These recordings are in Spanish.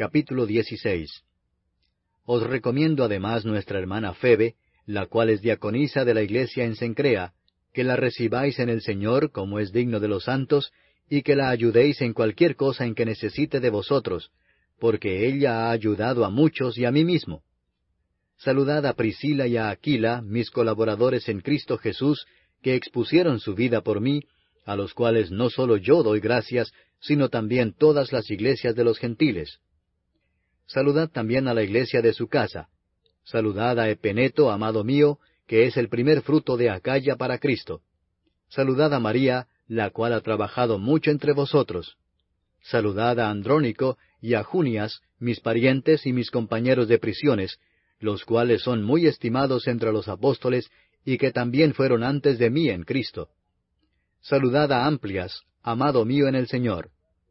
Capítulo 16. Os recomiendo además nuestra hermana Febe, la cual es diaconisa de la iglesia en Cencrea, que la recibáis en el Señor como es digno de los santos, y que la ayudéis en cualquier cosa en que necesite de vosotros, porque ella ha ayudado a muchos y a mí mismo. Saludad a Priscila y a Aquila, mis colaboradores en Cristo Jesús, que expusieron su vida por mí, a los cuales no solo yo doy gracias, sino también todas las iglesias de los gentiles. Saludad también a la iglesia de su casa. Saludad a Epeneto, amado mío, que es el primer fruto de Acaya para Cristo. Saludad a María, la cual ha trabajado mucho entre vosotros. Saludad a Andrónico y a Junias, mis parientes y mis compañeros de prisiones, los cuales son muy estimados entre los apóstoles, y que también fueron antes de mí en Cristo. Saludad a Amplias, amado mío en el Señor.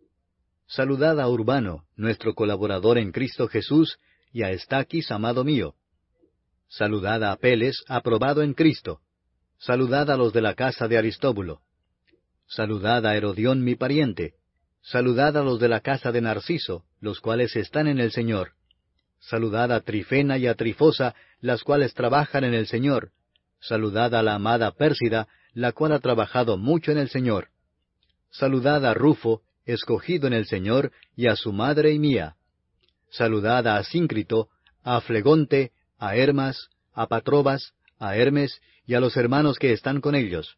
Saludad a Urbano, nuestro colaborador en Cristo Jesús, y a Estaquis, amado mío. Saludad a Apeles, aprobado en Cristo. Saludad a los de la casa de Aristóbulo. Saludad a Herodión, mi pariente. Saludad a los de la casa de Narciso, los cuales están en el Señor. Saludad a Trifena y a Trifosa, las cuales trabajan en el Señor. Saludad a la amada Pérsida, la cual ha trabajado mucho en el Señor. Saludad a Rufo, escogido en el Señor, y a su madre y mía. Saludad a Asíncrito, a Flegonte, a Hermas, a Patrobas, a Hermes, y a los hermanos que están con ellos.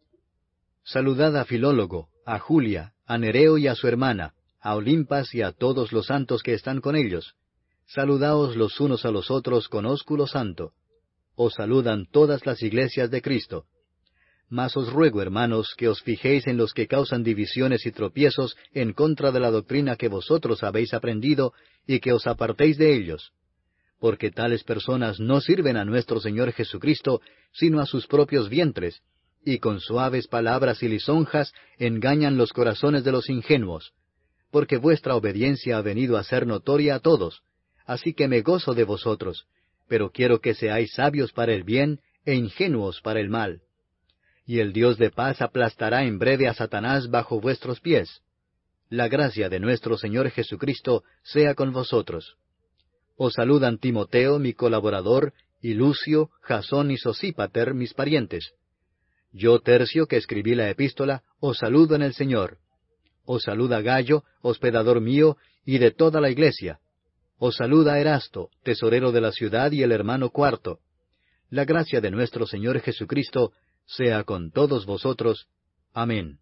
Saludad a Filólogo, a Julia, a Nereo y a su hermana, a Olimpas y a todos los santos que están con ellos. Saludaos los unos a los otros con ósculo santo. Os saludan todas las iglesias de Cristo. Mas os ruego, hermanos, que os fijéis en los que causan divisiones y tropiezos en contra de la doctrina que vosotros habéis aprendido, y que os apartéis de ellos. Porque tales personas no sirven a nuestro Señor Jesucristo, sino a sus propios vientres, y con suaves palabras y lisonjas engañan los corazones de los ingenuos. Porque vuestra obediencia ha venido a ser notoria a todos, así que me gozo de vosotros, pero quiero que seáis sabios para el bien e ingenuos para el mal. Y el Dios de paz aplastará en breve a Satanás bajo vuestros pies. La gracia de nuestro Señor Jesucristo sea con vosotros. Os saludan Timoteo, mi colaborador, y Lucio, Jasón y Sosípater, mis parientes. Yo, Tercio, que escribí la epístola, os saludo en el Señor. Os saluda Gallo, hospedador mío, y de toda la iglesia. Os saluda Erasto, tesorero de la ciudad, y el hermano Cuarto. La gracia de nuestro Señor Jesucristo sea con todos vosotros. Amén.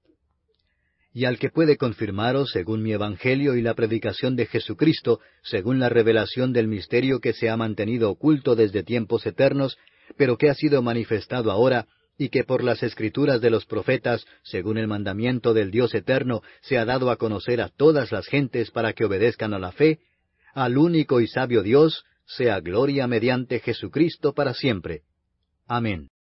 Y al que puede confirmaros según mi evangelio y la predicación de Jesucristo, según la revelación del misterio que se ha mantenido oculto desde tiempos eternos, pero que ha sido manifestado ahora, y que por las escrituras de los profetas, según el mandamiento del Dios eterno, se ha dado a conocer a todas las gentes para que obedezcan a la fe, al único y sabio Dios, sea gloria mediante Jesucristo para siempre. Amén.